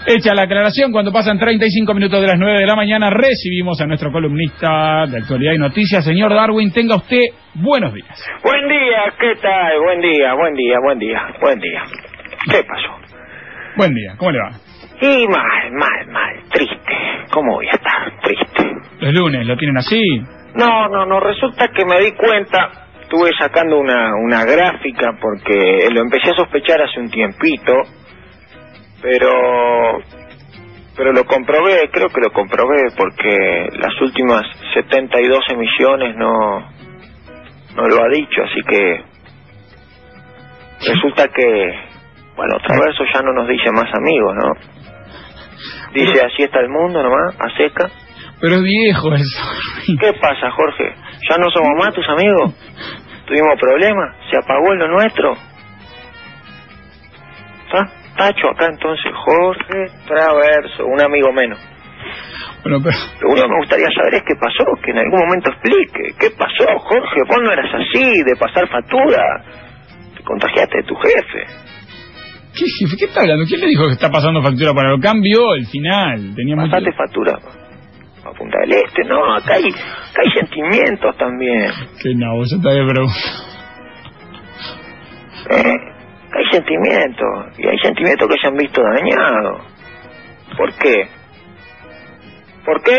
Hecha la aclaración, cuando pasan 35 minutos de las 9 de la mañana, recibimos a nuestro columnista de actualidad y noticias, señor Darwin. Tenga usted buenos días. Buen día, ¿qué tal? Buen día. ¿Qué pasó? Buen día, ¿cómo le va? Y mal, triste. ¿Cómo voy a estar? Triste. Los lunes, ¿lo tienen así? No, resulta que me di cuenta, estuve sacando una gráfica porque lo empecé a sospechar hace un tiempito, pero lo comprobé, creo que lo comprobé porque las últimas 72 emisiones no lo ha dicho, así que resulta que, bueno, Traverso ya no nos dice más amigos, ¿no? Dice, así está el mundo nomás, a seca. Pero es viejo eso. ¿Qué pasa, Jorge? ¿Ya no somos más tus amigos? ¿Tuvimos problemas? ¿Se apagó en lo nuestro? ¿Está? Tacho acá entonces, Jorge Traverso, un amigo menos. Bueno, pero... Lo único que me gustaría saber es qué pasó, que en algún momento explique. ¿Qué pasó, Jorge? Vos no eras así, de pasar factura. Te contagiaste de tu jefe. ¿Qué jefe? ¿Qué está hablando? ¿Quién le dijo que está pasando factura para lo cambio? El final. Tenía Pasaste factura a Punta del Este. No, acá hay sentimientos también. Que no, vos está bien, pero... Hay sentimientos, y hay sentimientos que se han visto dañados. ¿Por qué? ¿Por qué?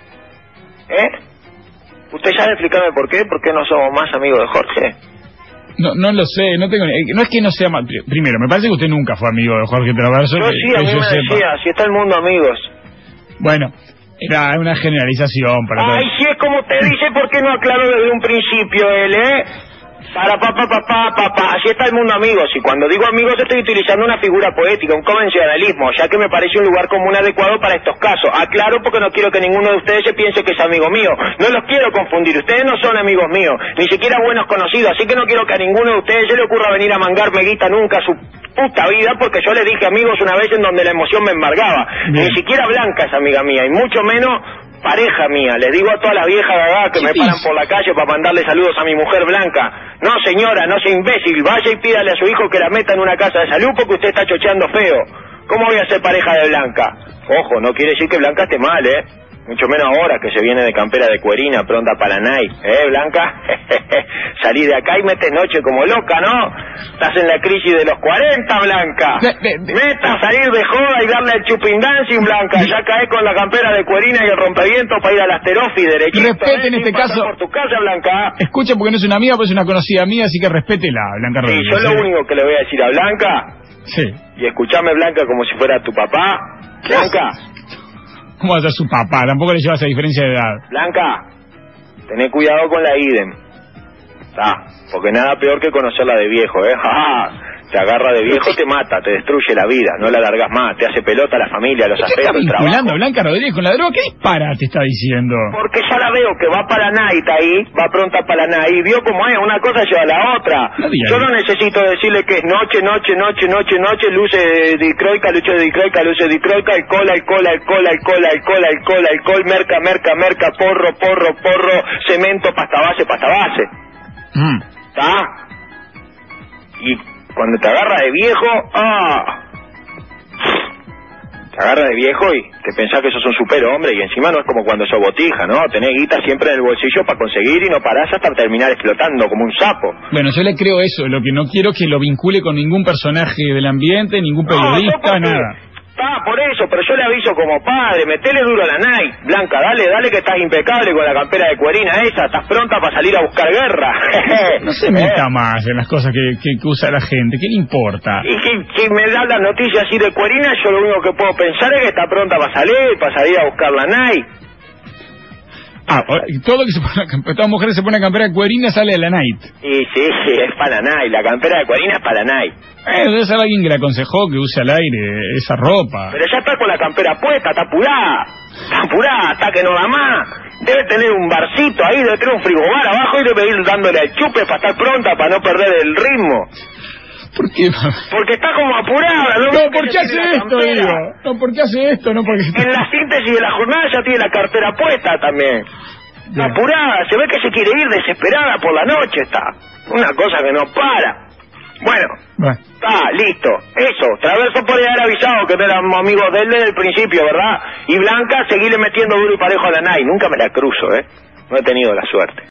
¿Usted sabe explicarme por qué? ¿Por qué no somos más amigos de Jorge? No lo sé, no es que no sea más... Primero, me parece que usted nunca fue amigo de Jorge Traverso. Yo sí, a mí me decía, si está el mundo amigos. Bueno, era una generalización para... Ay, si es como te dice, ¿por qué no aclaró desde un principio él, Para papá, así está el mundo amigos. Y cuando digo amigos estoy utilizando una figura poética, un convencionalismo, ya que me parece un lugar común adecuado para estos casos. Aclaro porque no quiero que ninguno de ustedes se piense que es amigo mío. No los quiero confundir, ustedes no son amigos míos, ni siquiera buenos conocidos, así que no quiero que a ninguno de ustedes se le ocurra venir a mangarme guita nunca su puta vida, porque yo le dije amigos una vez en donde la emoción me embargaba. Ni siquiera Blanca es amiga mía, y mucho menos pareja mía. Les digo a todas las viejas gagá que me paran por la calle para mandarle saludos a mi mujer Blanca. No, señora, no sea imbécil, vaya y pídale a su hijo que la meta en una casa de salud porque usted está chocheando feo. ¿Cómo voy a ser pareja de Blanca? Ojo, no quiere decir que Blanca esté mal, mucho menos ahora que se viene de campera de cuerina pronta para la night, Blanca. Salí de acá y metes noche como loca, ¿no? Estás en la crisis de los 40, Blanca. Meta a salir de joda y darle el chupin dancing, Blanca. Ya caes con la campera de cuerina y el rompeviento para ir a las Terofi derechito. Respete en este caso por tu casa, Blanca. Escucha, porque no es una amiga, pues es una conocida mía, así que respétela, Blanca Rodríguez. Sí, yo lo único que le voy a decir a Blanca. Sí. Y escuchame, Blanca, como si fuera tu papá. Blanca. ¿Cómo va a ser su papá? Tampoco le llevas a diferencia de edad. Blanca, tené cuidado con la idem. Porque nada peor que conocerla de viejo, Te agarra de viejo, te mata, te destruye la vida, no la largas más, te hace pelota a la familia, los aspectos del trabajo. ¿Está vinculando a Blanca Rodríguez con la droga? ¿Qué disparate está diciendo? Porque ya la veo que va para la night ahí, va pronta para la night, y vio cómo es, una cosa lleva a la otra. Yo no necesito decirle que es noche, luces de dicroica, alcohol, merca, porro, cemento, pasta base. ¿Está? Y cuando te agarra de viejo, te agarra de viejo y te pensás que sos un superhombre y encima no es como cuando sos botija, ¿no? Tenés guita siempre en el bolsillo para conseguir y no parás hasta terminar explotando como un sapo. Bueno, yo le creo eso, lo que no quiero es que lo vincule con ningún personaje del ambiente, ningún periodista, nada. Por eso, pero yo le aviso como padre, metele duro a la night. Blanca, dale que estás impecable con la campera de cuerina esa, estás pronta para salir a buscar guerra. No se meta más en las cosas que usa la gente, ¿qué le importa? Y si me da las noticias así de cuerina, yo lo único que puedo pensar es que está pronta para salir a buscar la night. Todo que se pone, toda mujer se pone campera de cuerina sale de la night. Y sí, es para la night, la campera de cuerina es para la night. Debe ser alguien que le aconsejó que use al aire esa ropa. Pero ya está con la campera puesta, está apurada, hasta que no da más. Debe tener un barcito ahí, debe tener un frigobar abajo y debe ir dándole al chupe para estar pronta, para no perder el ritmo. ¿Por qué? Porque está como apurada. No, ¿por qué hace esto, digo? No, ¿por qué hace esto? No, porque... En la síntesis de la jornada ya tiene la cartera puesta también. Está apurada, se ve que se quiere ir desesperada por la noche, está. Una cosa que no para. Bueno, Bueno. está, listo. Eso, Traverso podría haber avisado que no éramos amigos de él desde el principio, ¿verdad? Y Blanca, seguirle metiendo duro y parejo a la Nay. Nunca me la cruzo, No he tenido la suerte.